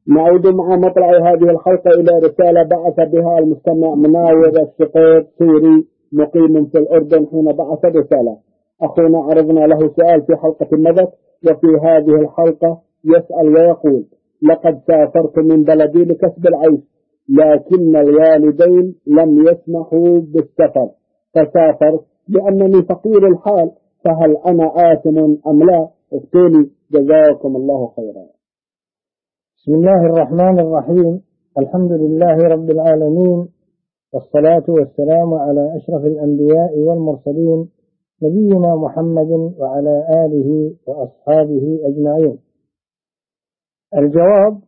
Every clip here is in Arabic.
نعود مع مطلع هذه الحلقة إلى رسالة بعث بها المستمع مناور الشقيق سوري مقيم في الأردن. حين بعث رسالة أخونا عرضنا له سؤال في حلقة مضت، وفي هذه الحلقة يسأل ويقول: لقد سافرت من بلدي لكسب العيش، لكن الوالدين لم يسمحوا بالسفر فسافرت لأنني فقير الحال، فهل أنا آثم أم لا؟ افتوني جزاكم الله خيرا. بسم الله الرحمن الرحيم. الحمد لله رب العالمين، والصلاة والسلام على أشرف الأنبياء والمرسلين نبينا محمد وعلى آله وأصحابه أجمعين. الجواب: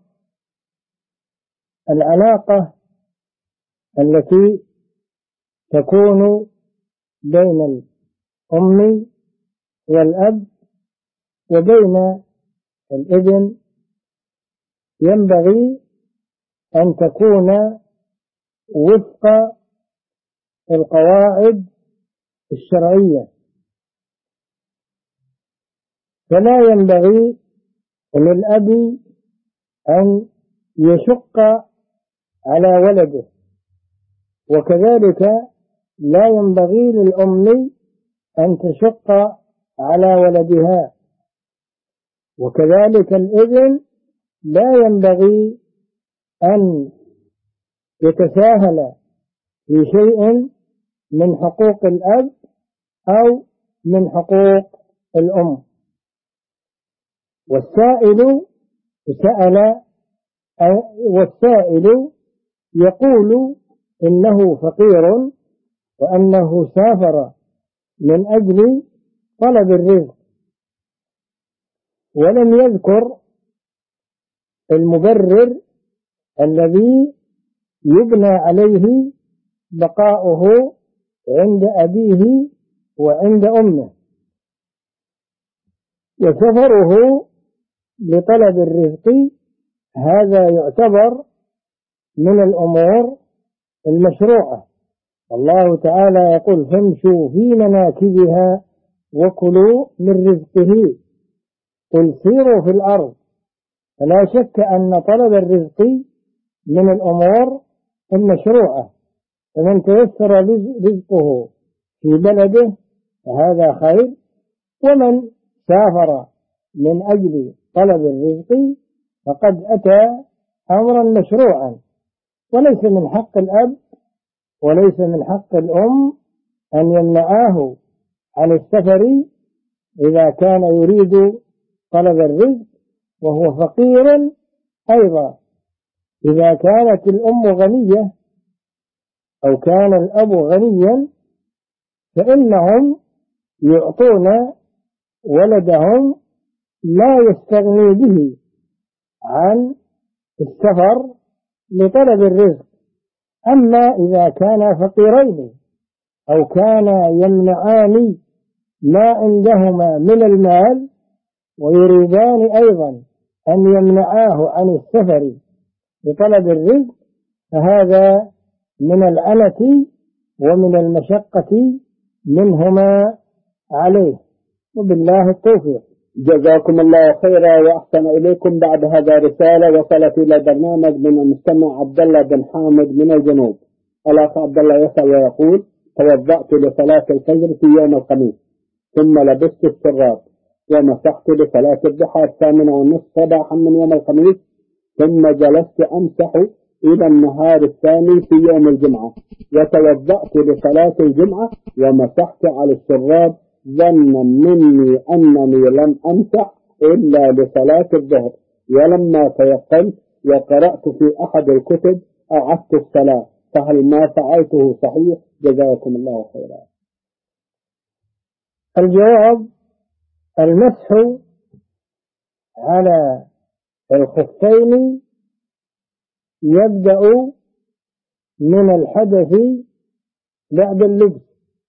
العلاقة التي تكون بين الأم والأب وبين الابن ينبغي أن تكون وفق القواعد الشرعية، فلا ينبغي للأب أن يشق على ولده، وكذلك لا ينبغي للأم أن تشق على ولدها، وكذلك الابن لا ينبغي أن يتساهل في شيء من حقوق الأب أو من حقوق الأم. والسائل يقول إنه فقير وأنه سافر من أجل طلب الرزق، ولم يذكر المبرر الذي يبنى عليه بقاؤه عند أبيه وعند أمه، وسفره لطلب الرزق هذا يعتبر من الأمور المشروعة. الله تعالى يقول: فامشوا في مناكبها وكلوا من رزقه قل سيروا في الأرض. فلا شك أن طلب الرزق من الأمور المشروعة، فمن تيسر رزقه في بلده فهذا خير، ومن سافر من أجل طلب الرزق فقد أتى أمرا مشروعا. وليس من حق الأب وليس من حق الأم أن يمنعاه عن السفر إذا كان يريد طلب الرزق وهو فقير أيضا. إذا كانت الأم غنية أو كان الأب غنيا فإنهم يعطون ولدهم لا يستغني به عن السفر لطلب الرزق. أما إذا كان فقيرين أو كان يمنعان ما عندهما من المال ويريدان أيضا أن يمنعاه عن السفر لطلب الرزق فهذا من العنة ومن المشقة منهما عليه، وبالله التوفيق. جزاكم الله خيرا وأحسن إليكم. بعد هذا رسالة وصلت إلى برنامج من المستمع عبد الله بن حامد من الجنوب. الأخ عبد الله يسأل ويقول: توضأت لصلاة الفجر في يوم الخميس، ثم لبست الشراب ومسحت لصلاة الضحى 8:30 صباحا من يوم الخميس، ثم جلست أمسح إلى النهار الثاني في يوم الجمعة، وتوضأت لصلاة الجمعة ومسحت على الشراب ظنا مني أنني لم أمسح إلا لصلاة الظهر، ولما تيقنت وقرأت في أحد الكتب أعدت الصلاة، فهل ما فعلته صحيح؟ جزاكم الله خيرا. الجواب: المسح على الخفين يبدأ من الحدث بعد اللبس،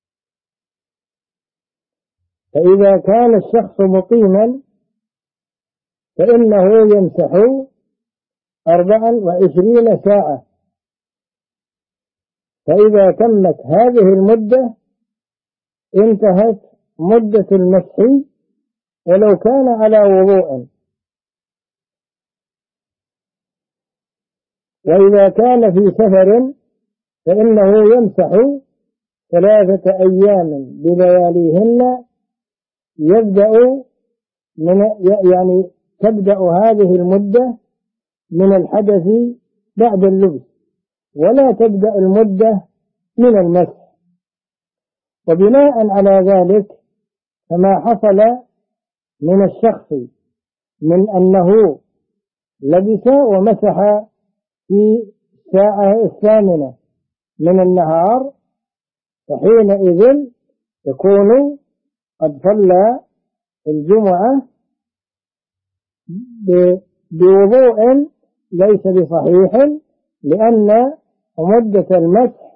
فإذا كان الشخص مقيما فإنه يمسح 24 ساعة، فإذا تمت هذه المدة انتهت مدة المسح ولو كان على وضوء. وإذا كان في سفر فإنه يمسح 3 أيام بلياليهن، يبدأ يعني تبدأ هذه المدة من الحدث بعد اللبس، ولا تبدأ المدة من المسح. وبناء على ذلك فما حصل من الشخص من أنه لبس ومسح في الساعة 8 من النهار، فحينئذ يكون قد صلى الجمعة بوضوء ليس بصحيح، لأن مدة المسح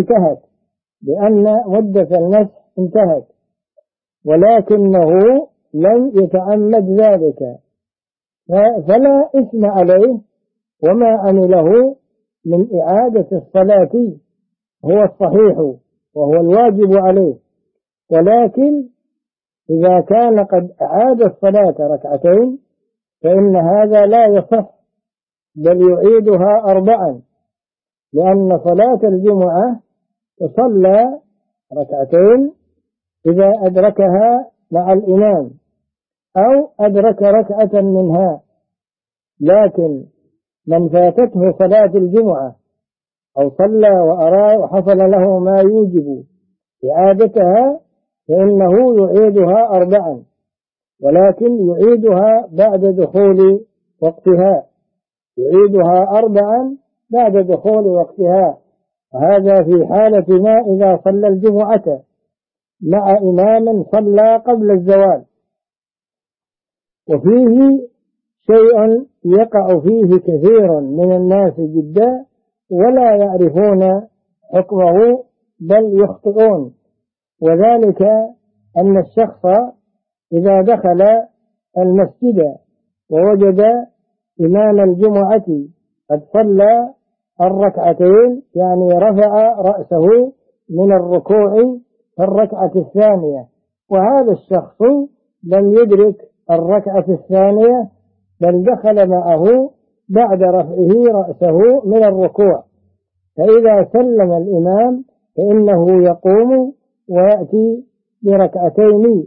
انتهت، ولكنه لم يتعمد ذلك، فلا إثم عليه، وما عمله من إعادة الصلاة هو الصحيح وهو الواجب عليه. ولكن إذا كان قد أعاد الصلاة 2 فإن هذا لا يصح، بل يعيدها 4، لأن صلاة الجمعة تصلى 2 إذا أدركها مع الإمام أو أدرك ركعة منها. لكن من فاتته صلاة الجمعة أو صلى وأرى وحصل له ما يوجب إعادتها فإنه يعيدها 4، ولكن يعيدها بعد دخول وقتها، وهذا في حالة ما إذا صلى الجمعة مع إمام صلى قبل الزوال. وفيه شيء يقع فيه كثير من الناس جدا ولا يعرفون حكمه بل يخطئون، وذلك أن الشخص إذا دخل المسجد ووجد إمام الجمعة قد صلى 2 يعني رفع رأسه من الركوع في الركعة 2، وهذا الشخص لم يدرك الركعة 2 بل دخل معه بعد رفعه رأسه من الركوع، فإذا سلم الإمام فإنه يقوم ويأتي ب2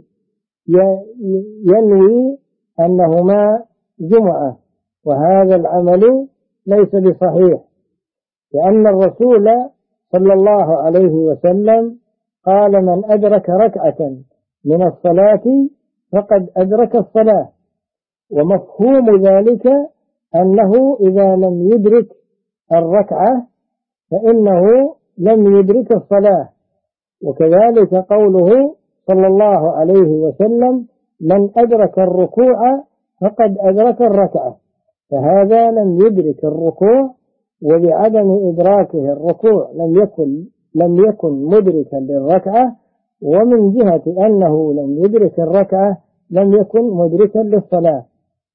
ينوي أنهما جمعة، وهذا العمل ليس بصحيح، لأن الرسول صلى الله عليه وسلم قال: من أدرك ركعة من الصلاة فقد أدرك الصلاة. ومفهوم ذلك أنه إذا لم يدرك الركعة فإنه لم يدرك الصلاة. وكذلك قوله صلى الله عليه وسلم: من أدرك الركوع فقد أدرك الركعة، فهذا لم يدرك الركوع، وبعدم إدراكه الركوع لم يكن مدركا للركعة، ومن جهة أنه لم يدرك الركعة لم يكن مدركا للصلاة.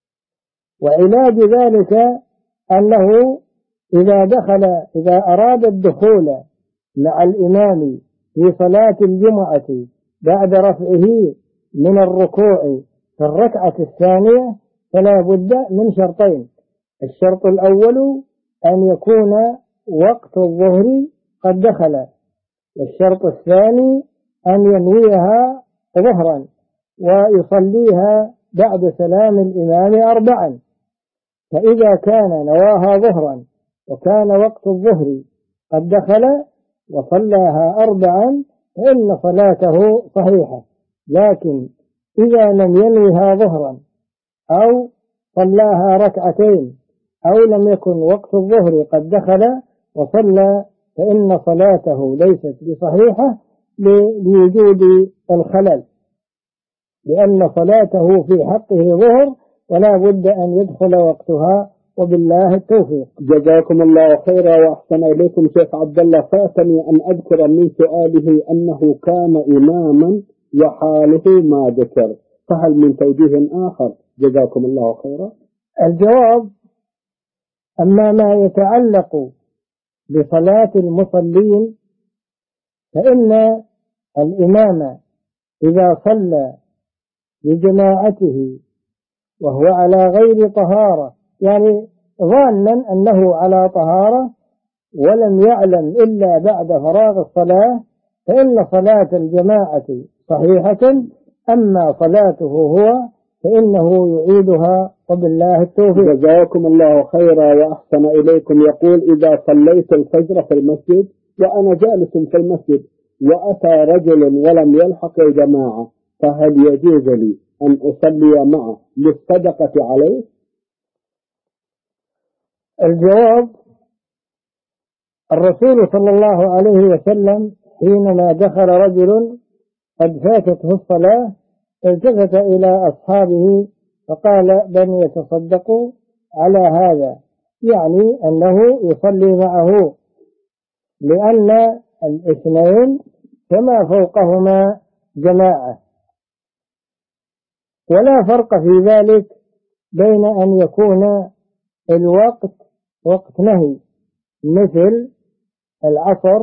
وعلاج ذلك أنه إذا أراد الدخول مع الإمام في صلاة الجمعة بعد رفعه من الركوع في الركعة 2 فلا بد من شرطين: الشرط الأول أن يكون وقت الظهر قد دخل، والشرط الثاني أن ينويها ظهرا ويصليها بعد سلام الإمام 4، فإذا كان نواها ظهرا وكان وقت الظهر قد دخل وصلاها 4 فإن صلاته صحيحة. لكن إذا لم ينويها ظهرا أو صلاها 2 أو لم يكن وقت الظهر قد دخل وصلى فإن صلاته ليست بصحيحة لوجود الخلل، لأن صلاته في حقه ظهر ولا بد أن يدخل وقتها، وبالله التوفيق. جزاكم الله خيرا وأحسن إليكم شيخ عبد الله. فاتني أن أذكر من سؤاله أنه كان إماما وحاله ما ذكر، فهل من توجيه آخر؟ جزاكم الله خيرا. الجواب: أما ما يتعلق بصلاة المصلين فإن الإمام إذا صلى لجماعته وهو على غير طهارة، يعني ظانا أنه على طهارة ولم يعلم إلا بعد فراغ الصلاة، فإن صلاة الجماعة صحيحة، أما صلاته هو فإنه يعيدها وبالله التوفيق. جزاكم الله خيرا وأحسن إليكم. يقول: إذا صليت الفجر في المسجد وأنا جالس في المسجد وأتى رجل ولم يلحق الجماعة، فهل يجوز لي أن أصلي معه للصدقة عليه؟ الجواب: الرسول صلى الله عليه وسلم حينما دخل رجل قد فاتته الصلاة التفت إلى أصحابه فقال: بل يتصدقوا على هذا، يعني أنه يصلي معه، لأن الاثنين فما فوقهما جماعة. ولا فرق في ذلك بين أن يكون الوقت وقت نهي مثل العصر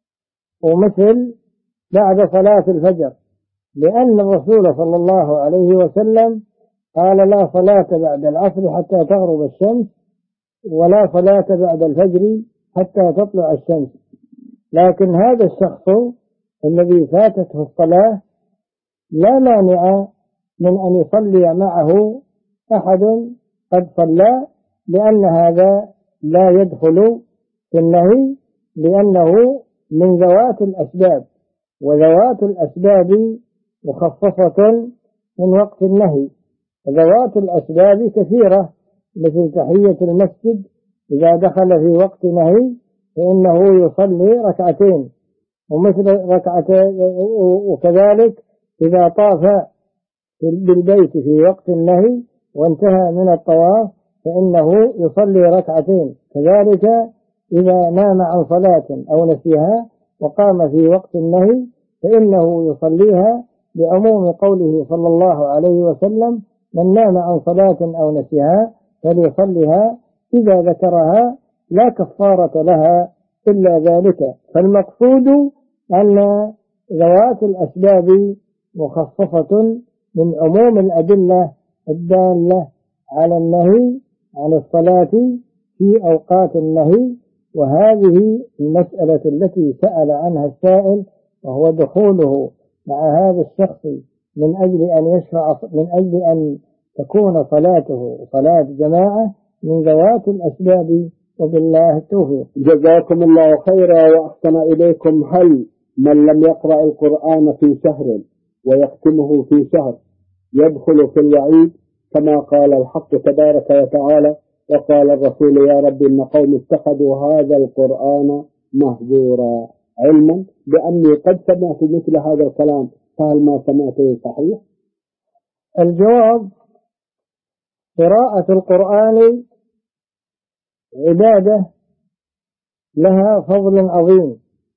ومثل بعد صلاة الفجر، لأن الرسول صلى الله عليه وسلم قال: لا صلاة بعد العصر حتى تغرب الشمس، ولا صلاة بعد الفجر حتى تطلع الشمس. لكن هذا الشخص الذي فاتته الصلاة لا مانع من أن يصلي معه أحد قد صلى، لأن هذا لا يدخل في النهي، لأنه من ذوات الأسباب، وذوات الأسباب مخصصة من وقت النهي. ذوات الأسباب كثيرة، مثل تحية المسجد إذا دخل في وقت نهي فإنه يصلي ركعتين، ومثل ركعتين، وكذلك إذا طاف بالبيت في وقت النهي وانتهى من الطواف فإنه يصلي ركعتين. كذلك إذا نام عن صلاة أو نسيها وقام في وقت النهي فإنه يصليها، بعموم قوله صلى الله عليه وسلم: من نام عن صلاة أو نسيها فليصلها إذا ذكرها، لا كفارة لها إلا ذلك. فالمقصود أن ذوات الأسباب مخصصة من عموم الأدلة الدالة على النهي عن الصلاة في أوقات النهي. وهذه المسألة التي سأل عنها السائل، وهو دخوله مع هذا الشخص من أجل أن تكون صلاته صلاة جماعة، من ذوات الأسباب، وبالله التوفيق. جزاكم الله خيرا وأحسن إليكم. هل من لم يقرأ القرآن في شهر ويختمه في شهر يدخل في الوعيد، كما قال الحق تبارك وتعالى: وقال الرسول يا رب إن قوم اتخذوا هذا القرآن مهجورا، علما بأني قد سمعت مثل هذا الكلام، فهل ما سمعته صحيح؟ الجواب: قراءة القرآن عبادة لها فضل عظيم،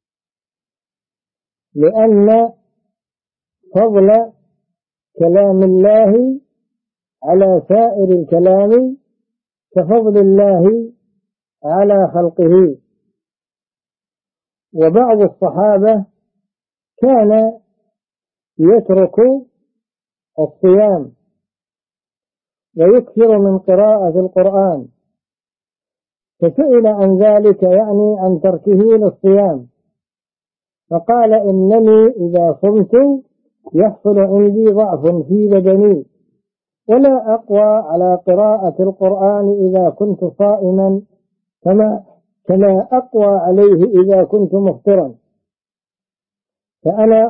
لأن فضل كلام الله على سائر الكلام كفضل الله على خلقه. وبعض الصحابة كان يترك الصيام ويكثر من قراءة القرآن، فسئل عن ذلك، يعني عن تركه للصيام، فقال: إنني إذا صمت يحصل عندي ضعف في بدني، ولا أقوى على قراءة القرآن إذا كنت صائما كما أقوى عليه إذا كنت مفطرا، فأنا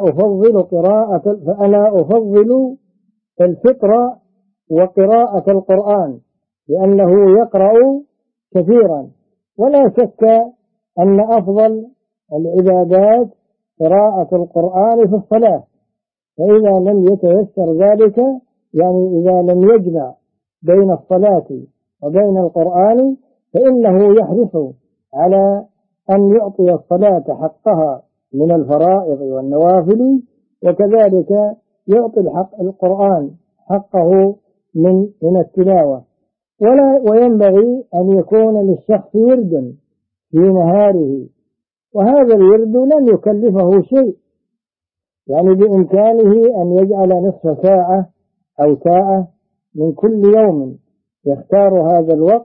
أفضل الفطر وقراءة القرآن، لأنه يقرأ كثيرا. ولا شك أن أفضل العبادات قراءة القرآن في الصلاة، فإذا لم يتيسر ذلك، يعني إذا لم يجمع بين الصلاة وبين القرآن، فإنه يحرص على أن يعطي الصلاة حقها من الفرائض والنوافل، وكذلك يعطي القرآن حقه من التلاوة. وينبغي أن يكون للشخص ورد في نهاره، وهذا الورد لن يكلفه شيء، يعني بإمكانه أن يجعل نصف ساعة أو ساعة من كل يوم، يختار هذا الوقت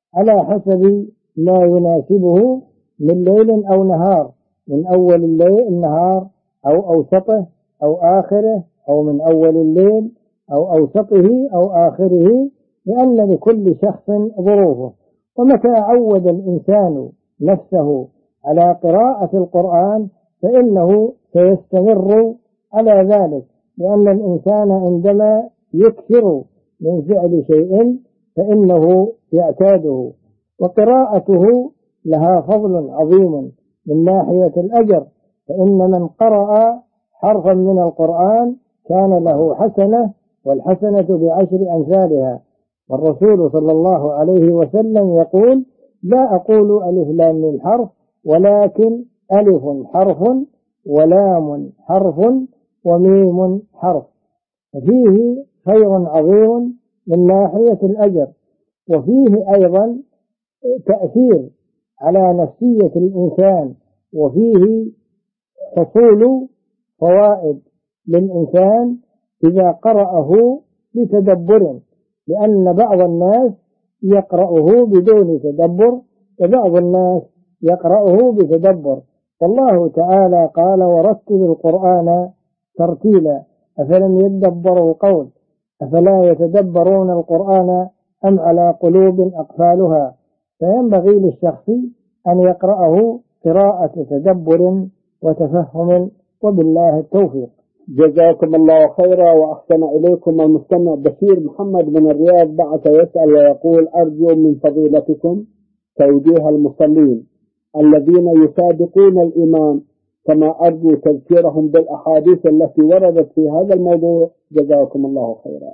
على حسب ما يناسبه من ليل أو نهار، من أول النهار أو أوسطه أو آخره، أو من أول الليل أو أوسطه أو آخره، لأن لكل شخص ظروفه. ومتى عود الإنسان نفسه على قراءة القرآن فإنه سيستمر على ذلك، لأن الإنسان عندما يكثر من فعل شيء فإنه يعتاده، وقراءته لها فضل عظيم من ناحية الأجر، فإن من قرأ حرفا من القرآن كان له حسنة، والحسنة بعشر أمثالها. والرسول صلى الله عليه وسلم يقول: لا أقول ألف لام من حرف، ولكن ألف حرف ولام حرف وميم حرف. ففيه خير عظيم من ناحية الأجر، وفيه أيضا تأثير على نفسية الإنسان، وفيه حصول فوائد للإنسان إذا قرأه بتدبر، لأن بعض الناس يقرأه بدون تدبر، وبعض الناس يقرأه بتدبر. والله تعالى قال: ورتل القرآن ترتيلا أفلم يدبروا القول أفلا يتدبرون القرآن أم على قلوب أقفالها. فينبغي للشخص أن يقرأه قراءة تدبر وتفهم، وبالله التوفيق. جزاكم الله خيرا وأحسن إليكم. المستمع بشير محمد من الرياض بعث يسأل ويقول: أرجو من فضيلتكم توجيه المصلين الذين يسابقون الإمام، كما أرجو تذكيرهم بالأحاديث التي وردت في هذا الموضوع. جزاكم الله خيرا.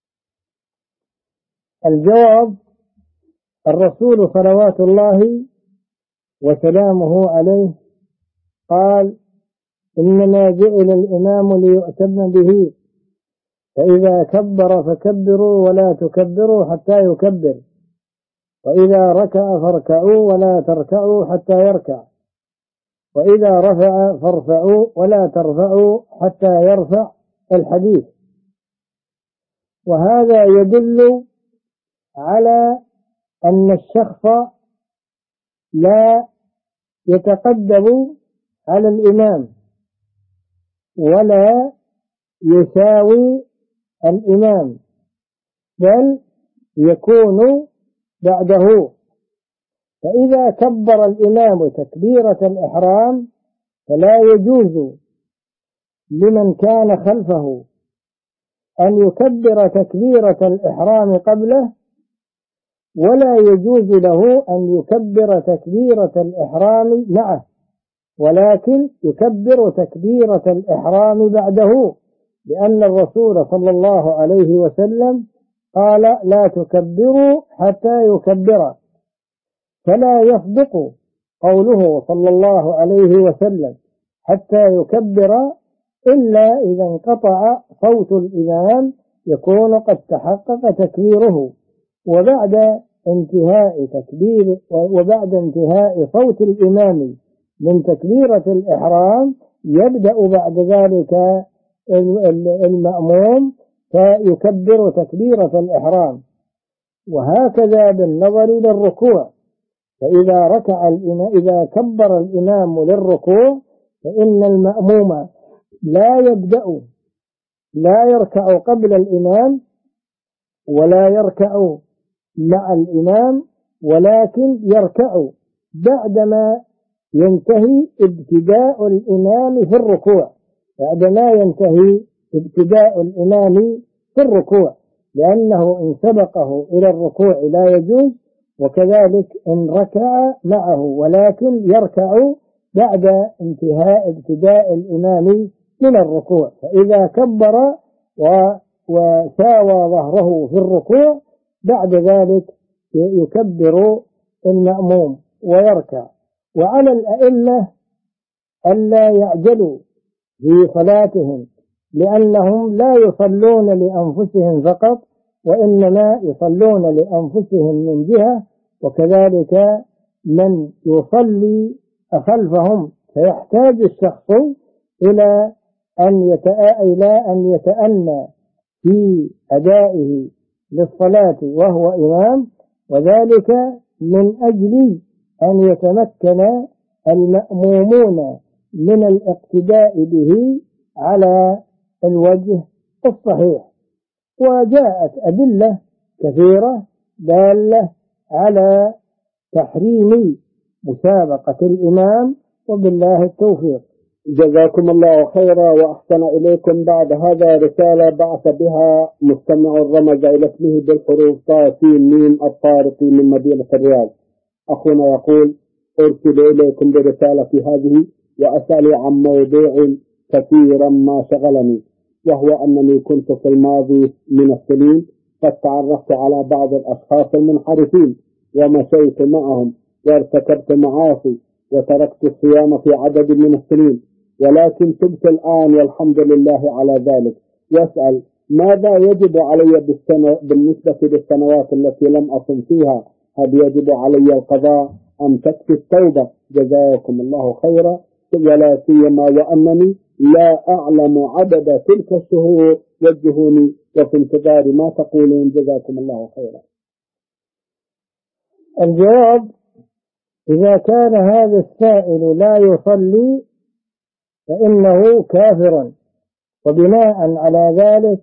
الجواب: الرسول صلوات الله وسلامه عليه قال: إنما جعل الإمام ليؤتم به، فإذا كبر فكبروا ولا تكبروا حتى يكبر، وإذا ركع فاركعوا ولا تركعوا حتى يركع، وإذا رفع فارفعوا ولا ترفعوا حتى يرفع. الحديث. وهذا يدل على أن الشخص لا يتقدم على الإمام ولا يساوي الإمام، بل يكون بعده. فإذا كبر الإمام تكبيرة الإحرام فلا يجوز لمن كان خلفه أن يكبر تكبيرة الإحرام قبله، ولا يجوز له أن يكبر تكبيرة الإحرام معه، ولكن يكبر تكبيرة الإحرام بعده، لأن الرسول صلى الله عليه وسلم قال: لا تكبروا حتى يكبر. فلا يصدق قوله صلى الله عليه وسلم حتى يكبر إلا إذا انقطع صوت الإمام يكون قد تحقق تكبيره، وبعد انتهاء صوت الإمام من تكبيرة الإحرام يبدأ بعد ذلك المأموم فيكبر تكبيرة الإحرام. وهكذا بالنظر للركوع، إذا كبر الإمام للركوع فإن المأموم لا يركع قبل الإمام ولا يركع مع الإمام، ولكن يركع بعدما ينتهي ابتداء الإمام في الركوع، لأنه إن سبقه إلى الركوع لا يجوز، وكذلك إن ركع معه، ولكن يركع بعد انتهاء ابتداء الإمام من الركوع. فإذا كبر وساوى ظهره في الركوع بعد ذلك يكبر المأموم ويركع. وعلى الأئمة ألا يعجلوا في صلاتهم، لأنهم لا يصلون لأنفسهم فقط، وإنما يصلون لأنفسهم من جهة، وكذلك من يصلي خلفهم، فيحتاج الشخص إلى أن يتأنى في أدائه للصلاة وهو إمام، وذلك من أجل أن يتمكن المأمومون من الاقتداء به على الوجه الصحيح. وجاءت أدلة كثيرة دالة على تحريم مسابقة الإمام، وبالله التوفيق. جزاكم الله خيرا وأحسن إليكم. بعد هذا رسالة بعث بها مستمع رمز إلى اسمه بالحروف طاسين الطارقي من مدينة الرياض. أخونا يقول: أرسل إليكم برسالتي هذه وأسأل عن موضوع كثيرا ما شغلني، وهو أنني كنت في الماضي من السنين قد تعرفت على بعض الأشخاص المنحرفين ومشيت معهم وارتكبت معاصي وتركت الصيام في عدد من السنين، ولكن تبت الآن والحمد لله على ذلك. وأسأل: ماذا يجب علي بالنسبة للسنوات التي لم أصم فيها؟ هل يجب علي القضاء أم تكفي التوبة؟ جزاكم الله خيرا، ولا سيما وأنني لا أعلم عدد تلك الشهور. وجهوني وفي انتظار ما تقولون. جزاكم الله خيرا. الجواب: إذا كان هذا السائل لا يصلي فإنه كافر، وبناء على ذلك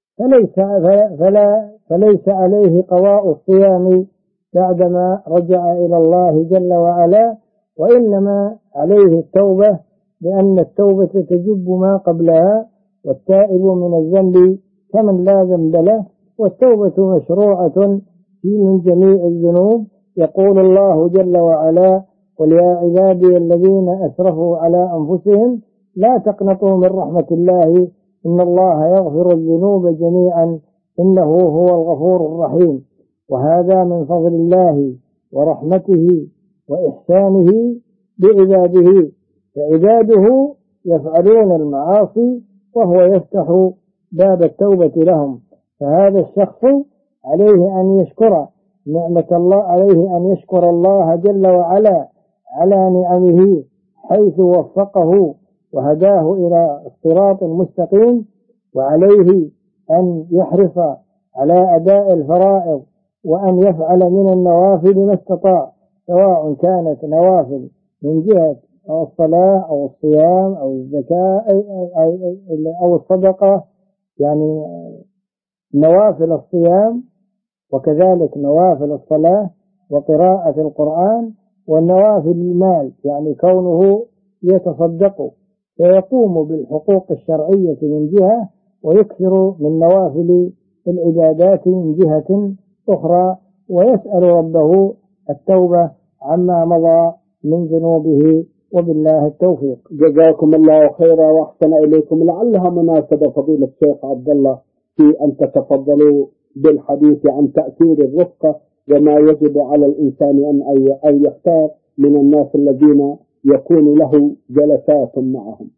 فليس عليه قضاء الصيام بعدما رجع إلى الله جل وعلا، وإنما عليه التوبة، لأن التوبة تجب ما قبلها، والتائب من الذنب كمن لا ذنب له، والتوبة مشروعة من جميع الذنوب. يقول الله جل وعلا: قل يا عبادي الذين أسرفوا على أنفسهم لا تقنطوا من رحمة الله إن الله يغفر الذنوب جميعا إنه هو الغفور الرحيم. وهذا من فضل الله ورحمته وإحسانه بعباده، فعباده يفعلون المعاصي وهو يفتح باب التوبة لهم، فهذا الشخص عليه أن يشكر نعمة الله، عليه أن يشكر الله جل وعلا على نعمه حيث وفقه وهداه إلى الصراط المستقيم، وعليه أن يحرص على أداء الفرائض وأن يفعل من النوافل ما استطاع، سواء كانت نوافل من جهة الصلاة أو الصيام أو الزكاة أو الصدقة، يعني نوافل الصيام وكذلك نوافل الصلاة وقراءة القرآن، والنوافل المال يعني كونه يتصدق فيقوم بالحقوق الشرعية من جهة، ويكثر من نوافل العبادات من جهة أخرى، ويسأل ربه التوبة عما مضى من ذنوبه، وبالله التوفيق. جزاكم الله خيرا وأحسن إليكم. لعلها مناسبة فضيلة الشيخ عبد الله في أن تتفضلوا بالحديث عن تأثير الرفقة وما يجب على الإنسان أن يختار من الناس الذين يكون له جلسات معهم.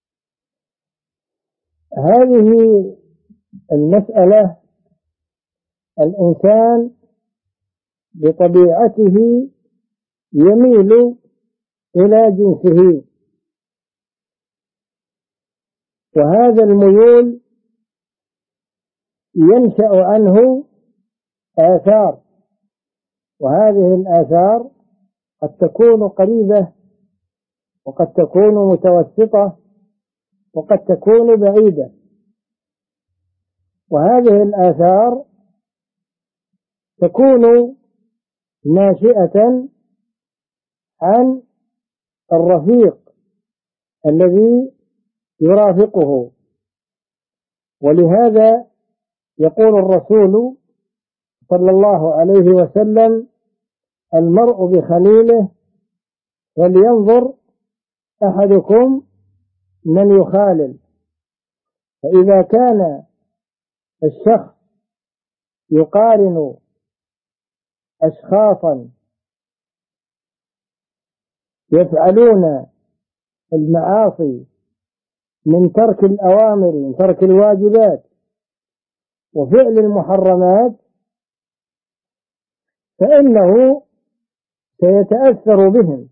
هذه المسألة الإنسان بطبيعته يميل إلى جنسه، وهذا الميول ينشأ عنه آثار، وهذه الآثار قد تكون قريبة وقد تكون متوسطة وقد تكون بعيدة، وهذه الآثار تكون ناشئة عن الرفيق الذي يرافقه. ولهذا يقول الرسول صلى الله عليه وسلم: المرء بخليله فلينظر أحدكم من يخالل. فإذا كان الشخص يقارن أشخاصا يفعلون المعاصي من ترك الأوامر، من ترك الواجبات وفعل المحرمات، فإنه سيتأثر بهم.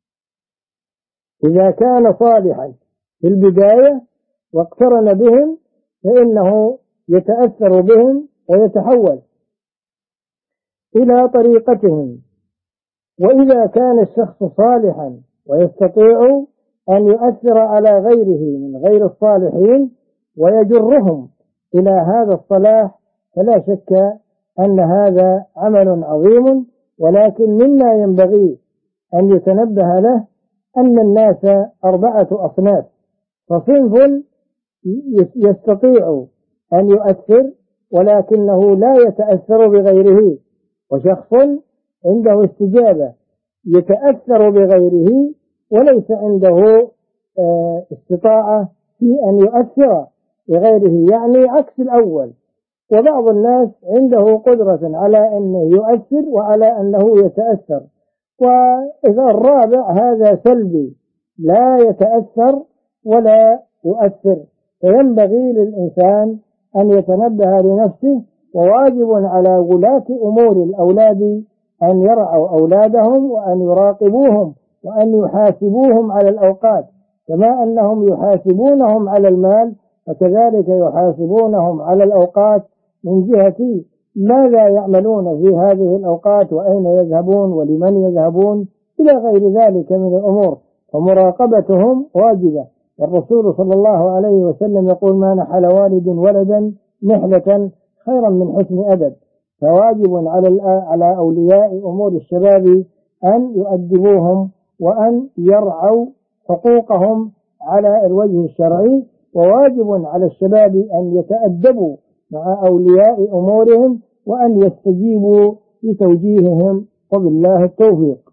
إذا كان صالحا في البداية واقترن بهم فإنه يتأثر بهم ويتحول إلى طريقتهم، وإذا كان الشخص صالحا ويستطيع أن يؤثر على غيره من غير الصالحين ويجرهم إلى هذا الصلاح، فلا شك أن هذا عمل عظيم. ولكن مما ينبغي أن يتنبه له أن الناس 4 أصناف، فصنف يستطيع أن يؤثر ولكنه لا يتأثر بغيره، وشخص عنده استجابة يتأثر بغيره وليس عنده استطاعة في أن يؤثر بغيره، يعني عكس الأول. وبعض الناس عنده قدرة على أنه يؤثر وعلى أنه يتأثر، وإذا الرابع هذا سلبي لا يتأثر ولا يؤثر. فينبغي للإنسان أن يتنبه لنفسه، وواجب على ولاة أمور الأولاد أن يرعوا أولادهم وأن يراقبوهم وأن يحاسبوهم على الأوقات، كما أنهم يحاسبونهم على المال فكذلك يحاسبونهم على الأوقات، من جهة ماذا يعملون في هذه الأوقات وأين يذهبون ولمن يذهبون إلى غير ذلك من الأمور، فمراقبتهم واجبة. والرسول صلى الله عليه وسلم يقول: ما نحل والد ولدا نحلة خيرا من حسن أدب. فواجب على أولياء أمور الشباب أن يؤدبوهم وأن يرعوا حقوقهم على الوجه الشرعي، وواجب على الشباب أن يتأدبوا مع أولياء أمورهم وأن يستجيبوا لتوجيههم، وبالله التوفيق.